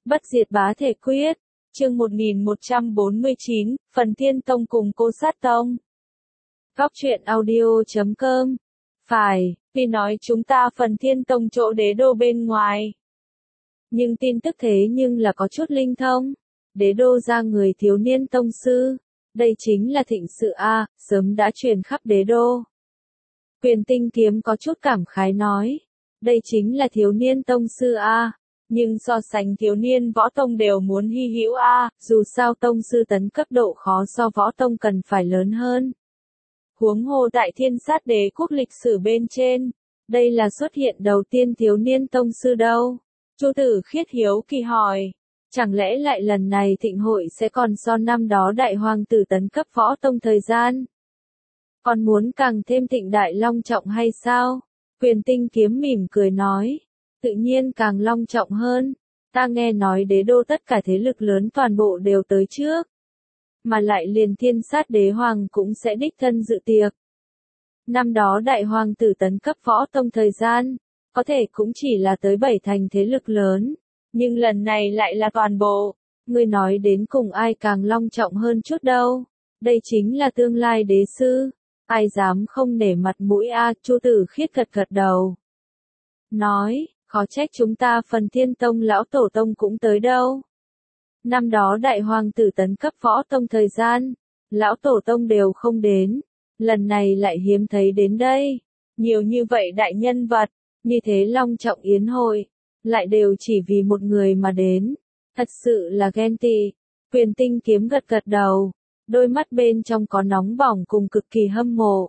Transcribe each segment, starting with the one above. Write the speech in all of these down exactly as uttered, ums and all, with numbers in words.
Bất diệt bá thể quyết, chương một nghìn một trăm bốn mươi chín, Phần Thiên Tông cùng Cô Sát Tông. Góc truyện audio chấm com. Phải, vì nói chúng ta Phần Thiên Tông chỗ đế đô bên ngoài. Nhưng tin tức thế nhưng là có chút linh thông. Đế đô ra người thiếu niên tông sư. Đây chính là thịnh sự A, sớm đã truyền khắp đế đô. Quyền Tinh Kiếm có chút cảm khái nói. Đây chính là thiếu niên tông sư A. Nhưng so sánh thiếu niên võ tông đều muốn hy hữu A, dù sao tông sư tấn cấp độ khó so võ tông cần phải lớn hơn. Huống hồ tại Thiên Sát Đế quốc lịch sử bên trên, đây là xuất hiện đầu tiên thiếu niên tông sư đâu. Chu Tử Khiết hiếu kỳ hỏi, chẳng lẽ lại lần này thịnh hội sẽ còn so năm đó đại hoàng tử tấn cấp võ tông thời gian? Còn muốn càng thêm thịnh đại long trọng hay sao? Quyền Tinh Kiếm mỉm cười nói. Tự nhiên càng long trọng hơn, ta nghe nói đế đô tất cả thế lực lớn toàn bộ đều tới trước. Mà lại liền Thiên Sát Đế Hoàng cũng sẽ đích thân dự tiệc. Năm đó đại hoàng tử tấn cấp võ tông thời gian, có thể cũng chỉ là tới bảy thành thế lực lớn, nhưng lần này lại là toàn bộ. Ngươi nói đến cùng ai càng long trọng hơn chút đâu, đây chính là tương lai đế sư, ai dám không nể mặt mũi a. Chu Tử Khiết gật gật đầu. Nói, khó trách chúng ta Phần Thiên Tông lão tổ tông cũng tới đâu. Năm đó đại hoàng tử tấn cấp võ tông thời gian, lão tổ tông đều không đến, lần này lại hiếm thấy đến đây. Nhiều như vậy đại nhân vật, như thế long trọng yến hội, lại đều chỉ vì một người mà đến, thật sự là ghen tị. Quyền Tinh Kiếm gật gật đầu, đôi mắt bên trong có nóng bỏng cùng cực kỳ hâm mộ.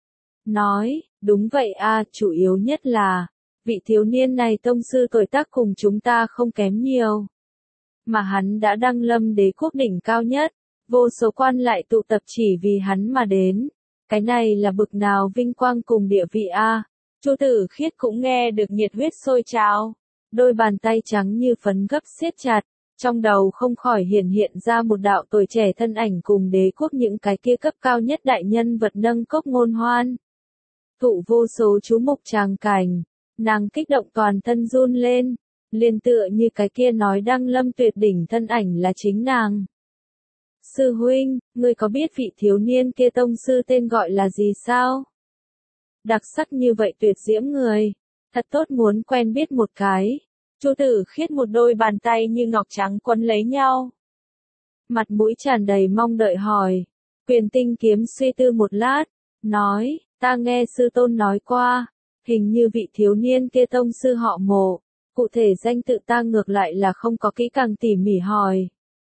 Nói, đúng vậy a, chủ yếu nhất là vị thiếu niên này tông sư tuổi tác cùng chúng ta không kém nhiều. Mà hắn đã đăng lâm đế quốc đỉnh cao nhất, vô số quan lại tụ tập chỉ vì hắn mà đến. Cái này là bực nào vinh quang cùng địa vị a. Chu Tử Khiết cũng nghe được nhiệt huyết sôi trào. Đôi bàn tay trắng như phấn gấp siết chặt, trong đầu không khỏi hiện hiện ra một đạo tuổi trẻ thân ảnh cùng đế quốc những cái kia cấp cao nhất đại nhân vật nâng cốc ngôn hoan. Tụ vô số chú mục tràng cảnh. Nàng kích động toàn thân run lên, liền tựa như cái kia nói đăng lâm tuyệt đỉnh thân ảnh là chính nàng. Sư huynh, ngươi có biết vị thiếu niên kia tông sư tên gọi là gì sao? Đặc sắc như vậy tuyệt diễm người, thật tốt muốn quen biết một cái. Chu Tử Khiết một đôi bàn tay như ngọc trắng quấn lấy nhau. Mặt mũi tràn đầy mong đợi hỏi. Quyền Tinh Kiếm suy tư một lát, nói, ta nghe sư tôn nói qua. Hình như vị thiếu niên kia tông sư họ Mộ, cụ thể danh tự ta ngược lại là không có kỹ càng tỉ mỉ hỏi.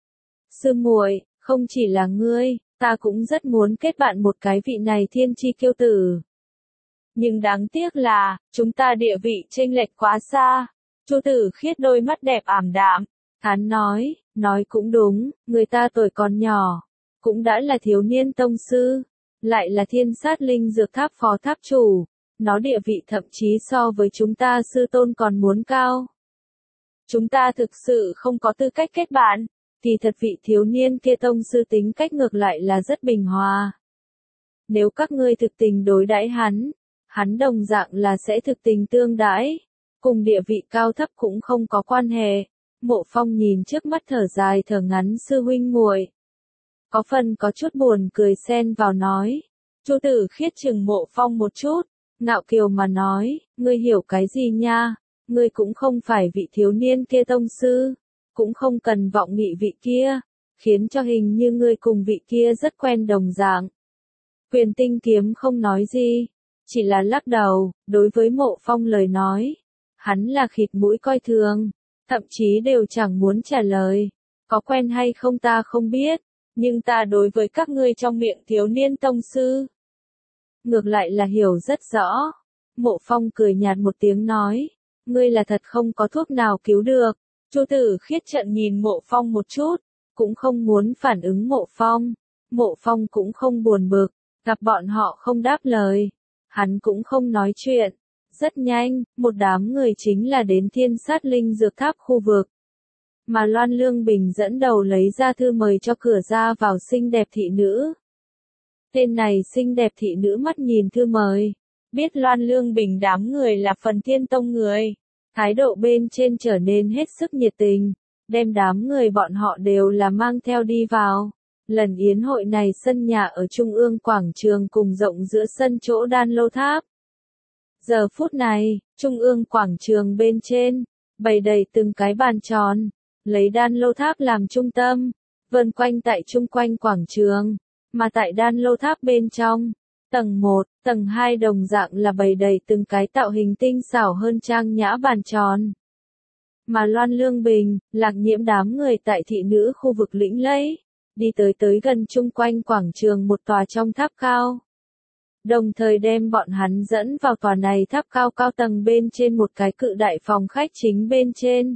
Sư muội, không chỉ là ngươi, ta cũng rất muốn kết bạn một cái vị này thiên chi kiêu tử. Nhưng đáng tiếc là, chúng ta địa vị chênh lệch quá xa. Chu Tử Khiết đôi mắt đẹp ảm đạm, thán nói, nói cũng đúng, người ta tuổi còn nhỏ, cũng đã là thiếu niên tông sư, lại là Thiên Sát Linh Dược Tháp phó tháp chủ. Nó địa vị thậm chí so với chúng ta sư tôn còn muốn cao. Chúng ta thực sự không có tư cách kết bạn, thì thật vị thiếu niên kia tông sư tính cách ngược lại là rất bình hòa. Nếu các ngươi thực tình đối đãi hắn, hắn đồng dạng là sẽ thực tình tương đãi, cùng địa vị cao thấp cũng không có quan hệ. Mộ Phong nhìn trước mắt thở dài thở ngắn sư huynh muội, có phần có chút buồn cười xen vào nói. Chu Tử Khiết chừng Mộ Phong một chút. Ngạo kiều mà nói, ngươi hiểu cái gì nha, ngươi cũng không phải vị thiếu niên kia tông sư, cũng không cần vọng nghị vị kia, khiến cho hình như ngươi cùng vị kia rất quen đồng dạng. Quyền Tinh Kiếm không nói gì, chỉ là lắc đầu, đối với Mộ Phong lời nói, hắn là khịt mũi coi thường, thậm chí đều chẳng muốn trả lời, có quen hay không ta không biết, nhưng ta đối với các ngươi trong miệng thiếu niên tông sư, ngược lại là hiểu rất rõ. Mộ Phong cười nhạt một tiếng nói, ngươi là thật không có thuốc nào cứu được. Chu Tử Khiết trợn nhìn Mộ Phong một chút, cũng không muốn phản ứng Mộ Phong. Mộ Phong cũng không buồn bực, gặp bọn họ không đáp lời, hắn cũng không nói chuyện. Rất nhanh, một đám người chính là đến Thiên Sát Linh Dược Tháp khu vực. Mà Loan Lương Bình dẫn đầu lấy ra thư mời cho cửa ra vào xinh đẹp thị nữ. Tên này xinh đẹp thị nữ mắt nhìn thư mời, biết Loan Lương Bình đám người là Phần Thiên Tông người, thái độ bên trên trở nên hết sức nhiệt tình, đem đám người bọn họ đều là mang theo đi vào. Lần yến hội này sân nhà ở trung ương quảng trường cùng rộng giữa sân chỗ đan lô tháp. Giờ phút này, trung ương quảng trường bên trên, bày đầy từng cái bàn tròn, lấy đan lô tháp làm trung tâm, vần quanh tại chung quanh quảng trường, mà tại đan lô tháp bên trong, tầng một, tầng hai đồng dạng là bày đầy từng cái tạo hình tinh xảo hơn trang nhã bàn tròn. Mà Loan Lương Bình, Lạc Nhiễm đám người tại thị nữ khu vực lĩnh lẫy, đi tới tới gần chung quanh quảng trường một tòa trong tháp cao. Đồng thời đem bọn hắn dẫn vào tòa này tháp cao cao tầng bên trên một cái cự đại phòng khách chính bên trên.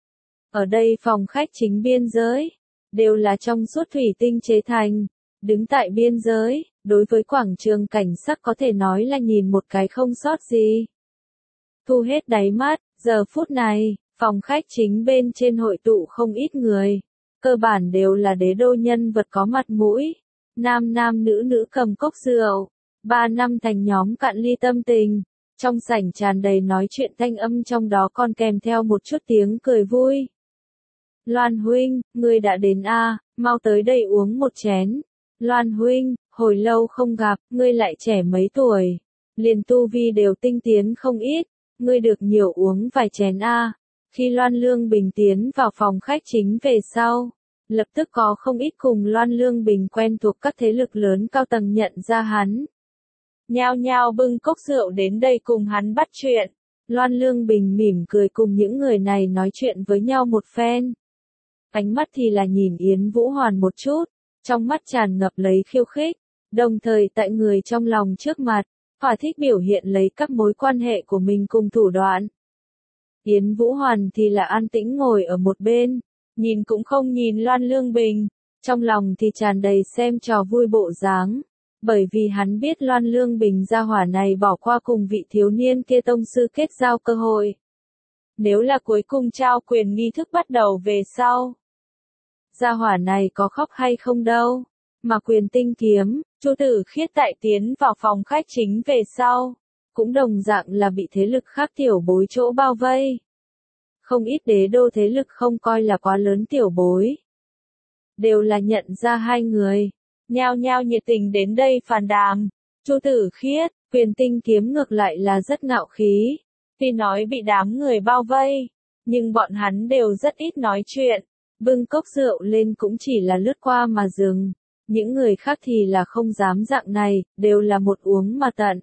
Ở đây phòng khách chính biên giới, đều là trong suốt thủy tinh chế thành, đứng tại biên giới, đối với quảng trường cảnh sắc có thể nói là nhìn một cái không sót gì. Thu hết đáy mắt, giờ phút này, phòng khách chính bên trên hội tụ không ít người, cơ bản đều là đế đô nhân vật có mặt mũi, nam nam nữ nữ cầm cốc rượu, ba năm thành nhóm cạn ly tâm tình, trong sảnh tràn đầy nói chuyện thanh âm trong đó còn kèm theo một chút tiếng cười vui. Loan huynh, ngươi đã đến a, mau tới đây uống một chén. Loan huynh, hồi lâu không gặp, ngươi lại trẻ mấy tuổi, liền tu vi đều tinh tiến không ít, ngươi được nhiều uống vài chén a. Khi Loan Lương Bình tiến vào phòng khách chính về sau, lập tức có không ít cùng Loan Lương Bình quen thuộc các thế lực lớn cao tầng nhận ra hắn. Nhao nhao bưng cốc rượu đến đây cùng hắn bắt chuyện. Loan Lương Bình mỉm cười cùng những người này nói chuyện với nhau một phen. Ánh mắt thì là nhìn Yến Vũ Hoàn một chút, trong mắt tràn ngập lấy khiêu khích, đồng thời tại người trong lòng trước mặt, thỏa thích biểu hiện lấy các mối quan hệ của mình cùng thủ đoạn. Yến Vũ Hoàn thì là an tĩnh ngồi ở một bên, nhìn cũng không nhìn Loan Lương Bình, trong lòng thì tràn đầy xem trò vui bộ dáng, bởi vì hắn biết Loan Lương Bình gia hỏa này bỏ qua cùng vị thiếu niên kia tông sư kết giao cơ hội. Nếu là cuối cùng trao quyền nghi thức bắt đầu về sau, gia hỏa này có khóc hay không đâu, mà Quyền Tinh Kiếm, Chu Tử Khiết tại tiến vào phòng khách chính về sau, cũng đồng dạng là bị thế lực khác tiểu bối chỗ bao vây. Không ít đế đô thế lực không coi là quá lớn tiểu bối, đều là nhận ra hai người, nhao nhao nhiệt tình đến đây phàn đàm. Chu Tử Khiết, Quyền Tinh Kiếm ngược lại là rất ngạo khí, tuy nói bị đám người bao vây, nhưng bọn hắn đều rất ít nói chuyện, bưng cốc rượu lên cũng chỉ là lướt qua mà dừng, những người khác thì là không dám dạng này, đều là một uống mà tận.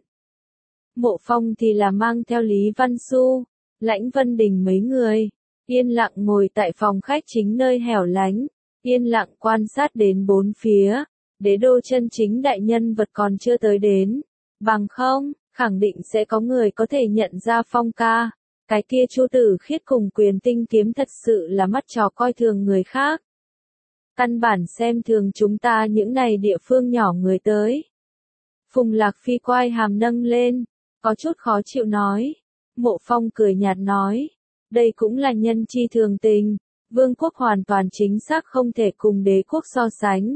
Mộ Phong thì là mang theo Lý Văn Xu, Lãnh Vân Đình mấy người, yên lặng ngồi tại phòng khách chính nơi hẻo lánh, yên lặng quan sát đến bốn phía, đế đô chân chính đại nhân vật còn chưa tới đến, bằng không, khẳng định sẽ có người có thể nhận ra Phong ca, cái kia Chu Tử Khiết cùng Quyền Tinh Kiếm thật sự là mắt trò coi thường người khác. Căn bản xem thường chúng ta những này địa phương nhỏ người tới. Phùng Lạc Phi quai hàm nâng lên, có chút khó chịu nói. Mộ Phong cười nhạt nói, đây cũng là nhân chi thường tình, vương quốc hoàn toàn chính xác không thể cùng đế quốc so sánh.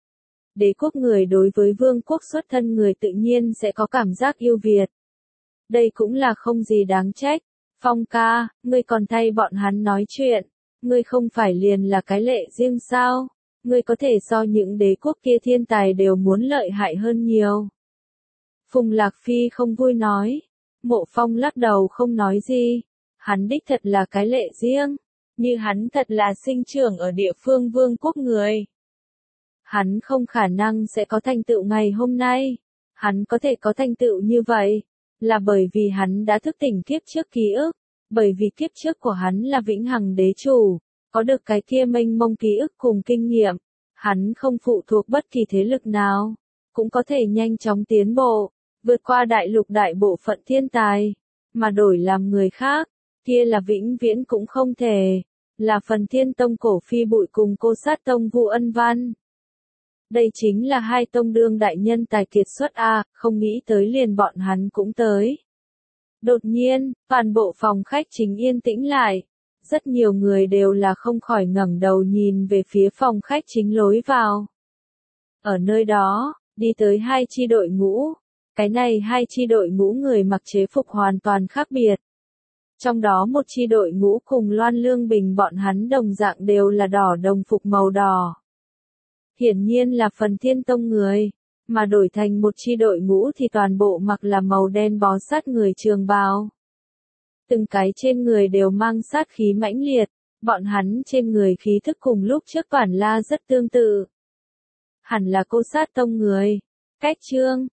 Đế quốc người đối với vương quốc xuất thân người tự nhiên sẽ có cảm giác yêu Việt. Đây cũng là không gì đáng trách. Phong ca, ngươi còn thay bọn hắn nói chuyện, ngươi không phải liền là cái lệ riêng sao, ngươi có thể so những đế quốc kia thiên tài đều muốn lợi hại hơn nhiều. Phùng Lạc Phi không vui nói, Mộ Phong lắc đầu không nói gì, hắn đích thật là cái lệ riêng, như hắn thật là sinh trưởng ở địa phương vương quốc người. Hắn không khả năng sẽ có thành tựu ngày hôm nay, hắn có thể có thành tựu như vậy, là bởi vì hắn đã thức tỉnh kiếp trước ký ức, bởi vì kiếp trước của hắn là vĩnh hằng đế chủ, có được cái kia mênh mông ký ức cùng kinh nghiệm, hắn không phụ thuộc bất kỳ thế lực nào, cũng có thể nhanh chóng tiến bộ, vượt qua đại lục đại bộ phận thiên tài, mà đổi làm người khác, kia là vĩnh viễn cũng không thể, là Phần Thiên Tông Cổ Phi Bụi cùng Cô Sát Tông Vu Ân Văn. Đây chính là hai tông đương đại nhân tài kiệt xuất a, không nghĩ tới liền bọn hắn cũng tới. Đột nhiên, toàn bộ phòng khách chính yên tĩnh lại, rất nhiều người đều là không khỏi ngẩng đầu nhìn về phía phòng khách chính lối vào. Ở nơi đó, đi tới hai chi đội ngũ, cái này hai chi đội ngũ người mặc chế phục hoàn toàn khác biệt. Trong đó một chi đội ngũ cùng Loan Lương Bình bọn hắn đồng dạng đều là đỏ đồng phục màu đỏ. Hiển nhiên là Phần Thiên Tông người, mà đổi thành một chi đội ngũ thì toàn bộ mặc là màu đen bó sát người trường bào. Từng cái trên người đều mang sát khí mãnh liệt, bọn hắn trên người khí thức cùng lúc trước Toản La rất tương tự. Hẳn là Cô Sát Tông người. Cách Trương,